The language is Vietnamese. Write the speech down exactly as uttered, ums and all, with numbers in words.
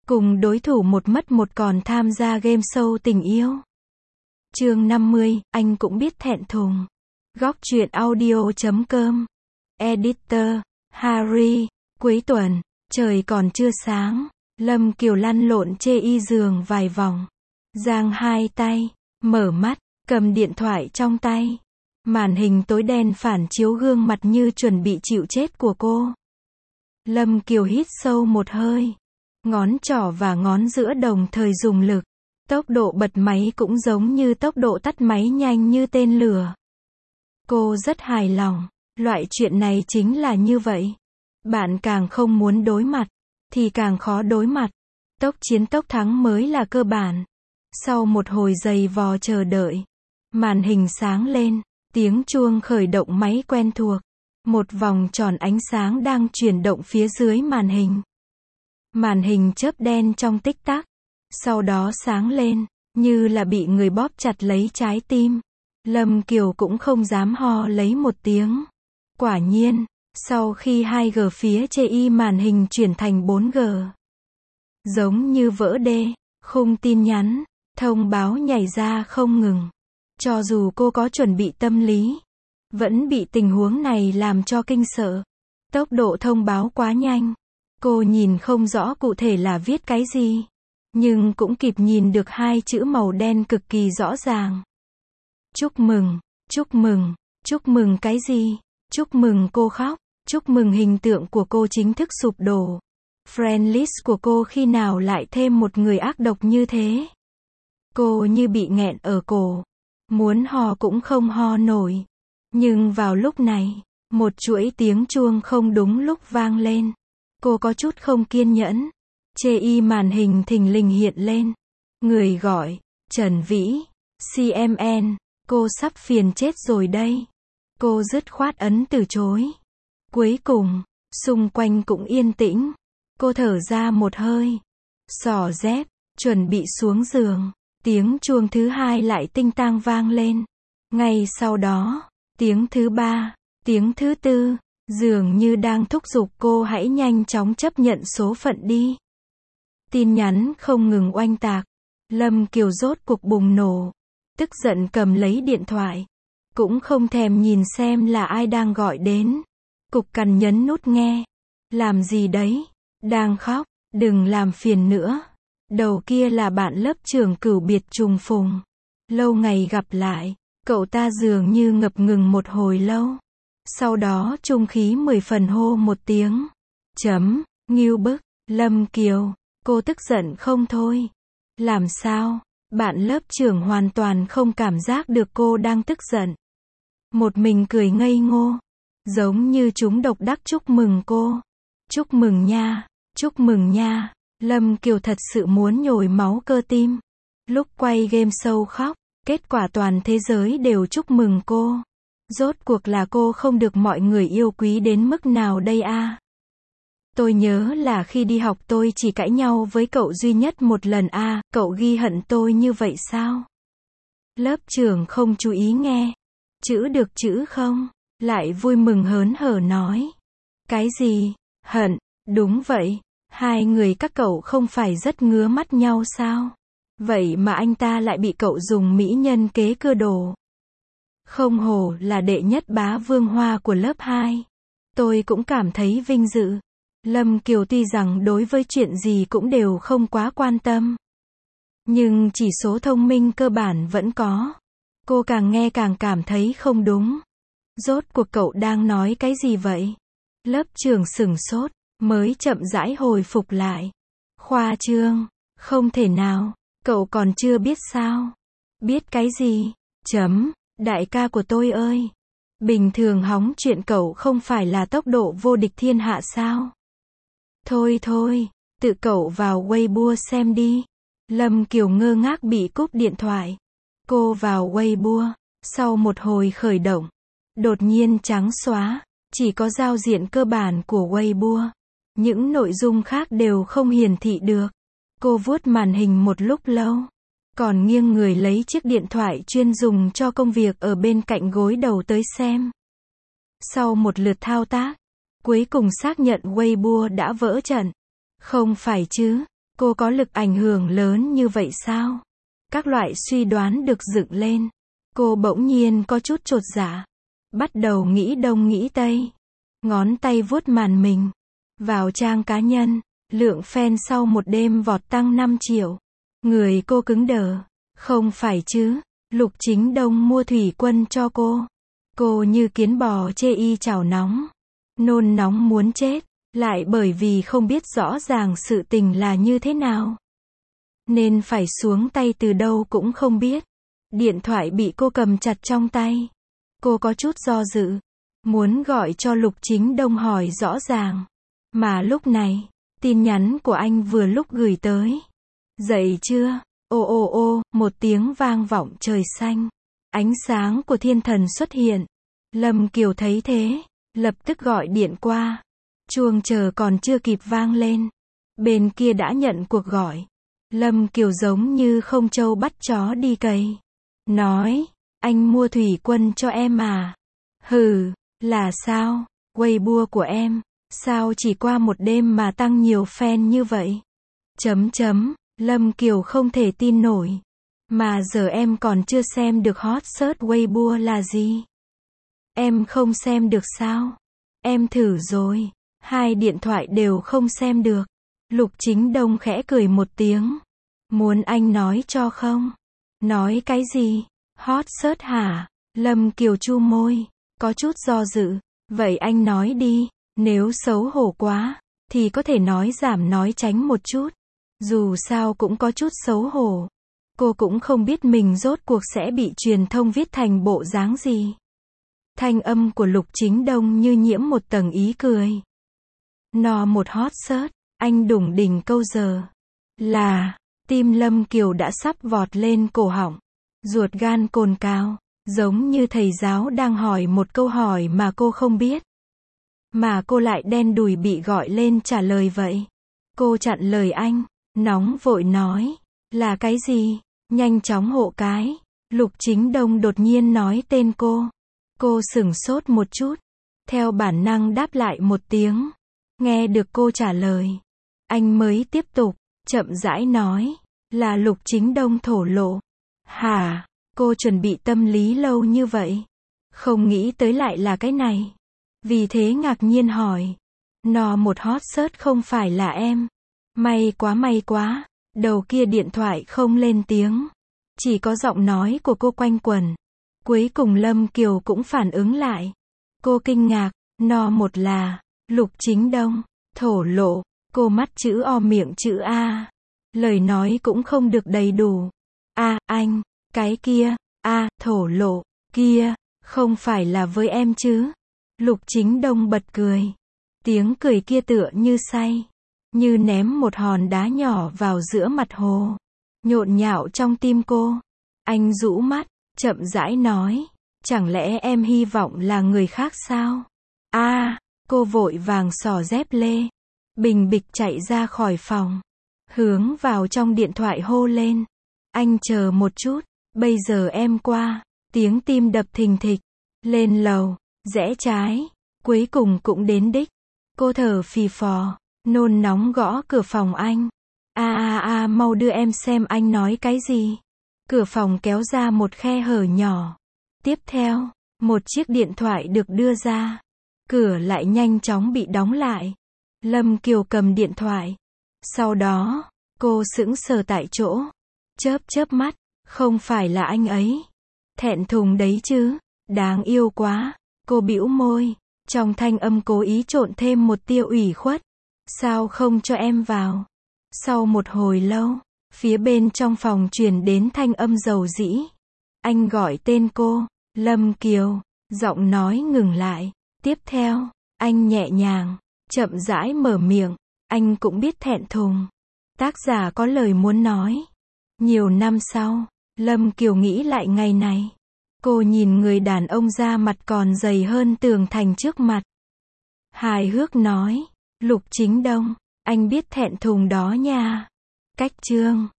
Cùng đối thủ một mất một còn tham gia game show tình yêu. Chương năm mươi, anh cũng biết thẹn thùng. Góc truyện audio chấm com. Editor, Harry. Cuối tuần, trời còn chưa sáng, Lâm Kiều lăn lộn chê y giường vài vòng. Giang hai tay, mở mắt, cầm điện thoại trong tay. Màn hình tối đen phản chiếu gương mặt như chuẩn bị chịu chết của cô. Lâm Kiều hít sâu một hơi. Ngón trỏ và ngón giữa đồng thời dùng lực. Tốc độ bật máy cũng giống như tốc độ tắt máy nhanh như tên lửa. Cô rất hài lòng. Loại chuyện này chính là như vậy. Bạn càng không muốn đối mặt, thì càng khó đối mặt. Tốc chiến tốc thắng mới là cơ bản. Sau một hồi giày vò chờ đợi, màn hình sáng lên, tiếng chuông khởi động máy quen thuộc. Một vòng tròn ánh sáng đang chuyển động phía dưới màn hình. Màn hình chớp đen trong tích tắc, sau đó sáng lên, như là bị người bóp chặt lấy trái tim. Lâm Kiều cũng không dám ho lấy một tiếng. Quả nhiên, sau khi hai G phía chê y màn hình chuyển thành bốn G. Giống như vỡ đê, khung tin nhắn, thông báo nhảy ra không ngừng. Cho dù cô có chuẩn bị tâm lý, vẫn bị tình huống này làm cho kinh sợ. Tốc độ thông báo quá nhanh. Cô nhìn không rõ cụ thể là viết cái gì, nhưng cũng kịp nhìn được hai chữ màu đen cực kỳ rõ ràng. Chúc mừng, chúc mừng, chúc mừng cái gì? Chúc mừng cô khóc, chúc mừng hình tượng của cô chính thức sụp đổ. Friend list của cô khi nào lại thêm một người ác độc như thế? Cô như bị nghẹn ở cổ, muốn ho cũng không ho nổi. Nhưng vào lúc này, một chuỗi tiếng chuông không đúng lúc vang lên. Cô có chút không kiên nhẫn. Chê y màn hình thình lình hiện lên. Người gọi, Trần Vĩ, xê em en, cô sắp phiền chết rồi đây. Cô dứt khoát ấn từ chối. Cuối cùng, xung quanh cũng yên tĩnh. Cô thở ra một hơi. Xỏ dép, chuẩn bị xuống giường. Tiếng chuông thứ hai lại tinh tang vang lên. Ngay sau đó, tiếng thứ ba, tiếng thứ tư, dường như đang thúc giục cô hãy nhanh chóng chấp nhận số phận đi. Tin nhắn không ngừng oanh tạc. Lâm Kiều rốt cuộc bùng nổ. Tức giận cầm lấy điện thoại. Cũng không thèm nhìn xem là ai đang gọi đến. Cục cằn nhấn nút nghe. Làm gì đấy? Đang khóc. Đừng làm phiền nữa. Đầu kia là bạn lớp trưởng Cửu biệt trùng phùng. Lâu ngày gặp lại. Cậu ta dường như ngập ngừng một hồi lâu. Sau đó trung khí mười phần hô một tiếng. Chấm, ngưu bức, Lâm Kiều. Cô tức giận không thôi. Làm sao? Bạn lớp trưởng hoàn toàn không cảm giác được cô đang tức giận. Một mình cười ngây ngô. Giống như chúng độc đắc chúc mừng cô. Chúc mừng nha, chúc mừng nha. Lâm Kiều thật sự muốn nhồi máu cơ tim. Lúc quay game show khóc, kết quả toàn thế giới đều chúc mừng cô. Rốt cuộc là cô không được mọi người yêu quý đến mức nào đây a? À? Tôi nhớ là khi đi học tôi chỉ cãi nhau với cậu duy nhất một lần a, à, cậu ghi hận tôi như vậy sao? Lớp trưởng không chú ý nghe. Chữ được chữ không? Lại vui mừng hớn hở nói. Cái gì? Hận? Đúng vậy. Hai người các cậu không phải rất ngứa mắt nhau sao? Vậy mà anh ta lại bị cậu dùng mỹ nhân kế cưa đổ. Không hổ là đệ nhất bá vương hoa của lớp hai. Tôi cũng cảm thấy vinh dự. Lâm Kiều tuy rằng đối với chuyện gì cũng đều không quá quan tâm. Nhưng chỉ số thông minh cơ bản vẫn có. Cô càng nghe càng cảm thấy không đúng. Rốt cuộc cậu đang nói cái gì vậy? Lớp trưởng sửng sốt, mới chậm rãi hồi phục lại. Khoa trương, không thể nào, cậu còn chưa biết sao? Biết cái gì? Chấm, đại ca của tôi ơi. Bình thường hóng chuyện cậu không phải là tốc độ vô địch thiên hạ sao? Thôi thôi, tự cậu vào Weibo xem đi. Lâm Kiều ngơ ngác bị cúp điện thoại. Cô vào Weibo, sau một hồi khởi động, đột nhiên trắng xóa, chỉ có giao diện cơ bản của Weibo. Những nội dung khác đều không hiển thị được. Cô vuốt màn hình một lúc lâu, còn nghiêng người lấy chiếc điện thoại chuyên dùng cho công việc ở bên cạnh gối đầu tới xem. Sau một lượt thao tác, cuối cùng xác nhận Weibo đã vỡ trận. Không phải chứ, Cô có lực ảnh hưởng lớn như vậy sao? Các loại suy đoán được dựng lên. Cô bỗng nhiên có chút chột dạ. Bắt đầu nghĩ đông nghĩ tây. Ngón tay vuốt màn mình. Vào trang cá nhân. Lượng fan sau một đêm vọt tăng năm triệu. Người cô cứng đờ. Không phải chứ. Lục Chính Đông mua thủy quân cho cô. Cô như kiến bò chê y chảo nóng. Nôn nóng muốn chết. Lại bởi vì không biết rõ ràng sự tình là như thế nào. Nên phải xuống tay từ đâu cũng không biết. Điện thoại bị cô cầm chặt trong tay. Cô có chút do dự. Muốn gọi cho Lục Chính Đông hỏi rõ ràng. Mà lúc này, tin nhắn của anh vừa lúc gửi tới. Dậy chưa? Ô ô ô, một tiếng vang vọng trời xanh. Ánh sáng của thiên thần xuất hiện. Lâm Kiều thấy thế, lập tức gọi điện qua. Chuông chờ còn chưa kịp vang lên. Bên kia đã nhận cuộc gọi. Lâm Kiều giống như không trâu bắt chó đi cày. Nói, anh mua thủy quân cho em à? Hừ, là sao? Weibo của em, sao chỉ qua một đêm mà tăng nhiều fan như vậy? Chấm chấm, Lâm Kiều không thể tin nổi. Mà giờ em còn chưa xem được hot search Weibo là gì? Em không xem được sao? Em thử rồi. Hai điện thoại đều không xem được. Lục Chính Đông khẽ cười một tiếng. Muốn anh nói cho không? Nói cái gì? Hot search hả? Lâm Kiều chu môi. Có chút do dự. Vậy anh nói đi. Nếu xấu hổ quá, thì có thể nói giảm nói tránh một chút. Dù sao cũng có chút xấu hổ. Cô cũng không biết mình rốt cuộc sẽ bị truyền thông viết thành bộ dáng gì. Thanh âm của Lục Chính Đông như nhiễm một tầng ý cười. No một hot search, anh đủng đỉnh câu giờ. Là, tim Lâm Kiều đã sắp vọt lên cổ họng. Ruột gan cồn cào, giống như thầy giáo đang hỏi một câu hỏi mà cô không biết. Mà cô lại đen đùi bị gọi lên trả lời vậy. Cô chặn lời anh, nóng vội nói. Là cái gì? Nhanh chóng hộ cái. Lục Chính Đông đột nhiên nói tên cô. Cô sửng sốt một chút. Theo bản năng đáp lại một tiếng. Nghe được cô trả lời. Anh mới tiếp tục, chậm rãi nói. Là Lục Chính Đông thổ lộ. Hả? Cô chuẩn bị tâm lý lâu như vậy. Không nghĩ tới lại là cái này. Vì thế ngạc nhiên hỏi. No một hot search không phải là em. May quá may quá. Đầu kia điện thoại không lên tiếng. Chỉ có giọng nói của cô quanh quẩn. Cuối cùng Lâm Kiều cũng phản ứng lại. Cô kinh ngạc. No một là Lục Chính Đông thổ lộ. Cô mắt chữ O miệng chữ A. Lời nói cũng không được đầy đủ. A, anh, cái kia, A, thổ lộ, kia, không phải là với em chứ? Lục Chính Đông bật cười. Tiếng cười kia tựa như say. Như ném một hòn đá nhỏ vào giữa mặt hồ. Nhộn nhạo trong tim cô. Anh rũ mắt, chậm rãi nói. Chẳng lẽ em hy vọng là người khác sao? A, cô vội vàng xỏ dép lê. Bình bịch chạy ra khỏi phòng. Hướng vào trong điện thoại hô lên. Anh chờ một chút, bây giờ em qua. Tiếng tim đập thình thịch. Lên lầu, rẽ trái. Cuối cùng cũng đến đích. Cô thở phì phò, nôn nóng gõ cửa phòng anh. A a a mau đưa em xem anh nói cái gì. Cửa phòng kéo ra một khe hở nhỏ. Tiếp theo, một chiếc điện thoại được đưa ra. Cửa lại nhanh chóng bị đóng lại. Lâm Kiều cầm điện thoại. Sau đó, cô sững sờ tại chỗ. Chớp chớp mắt, không phải là anh ấy. Thẹn thùng đấy chứ, đáng yêu quá. Cô bĩu môi, trong thanh âm cố ý trộn thêm một tia ủy khuất. Sao không cho em vào? Sau một hồi lâu, phía bên trong phòng truyền đến thanh âm dầu dĩ. Anh gọi tên cô, Lâm Kiều, giọng nói ngừng lại. Tiếp theo, anh nhẹ nhàng, chậm rãi mở miệng. Anh cũng biết thẹn thùng. Tác giả có lời muốn nói. Nhiều năm sau, Lâm Kiều nghĩ lại ngày này. Cô nhìn người đàn ông da mặt còn dày hơn tường thành trước mặt. Hài hước nói. Lục Chính Đông, anh biết thẹn thùng đó nha. Cách chương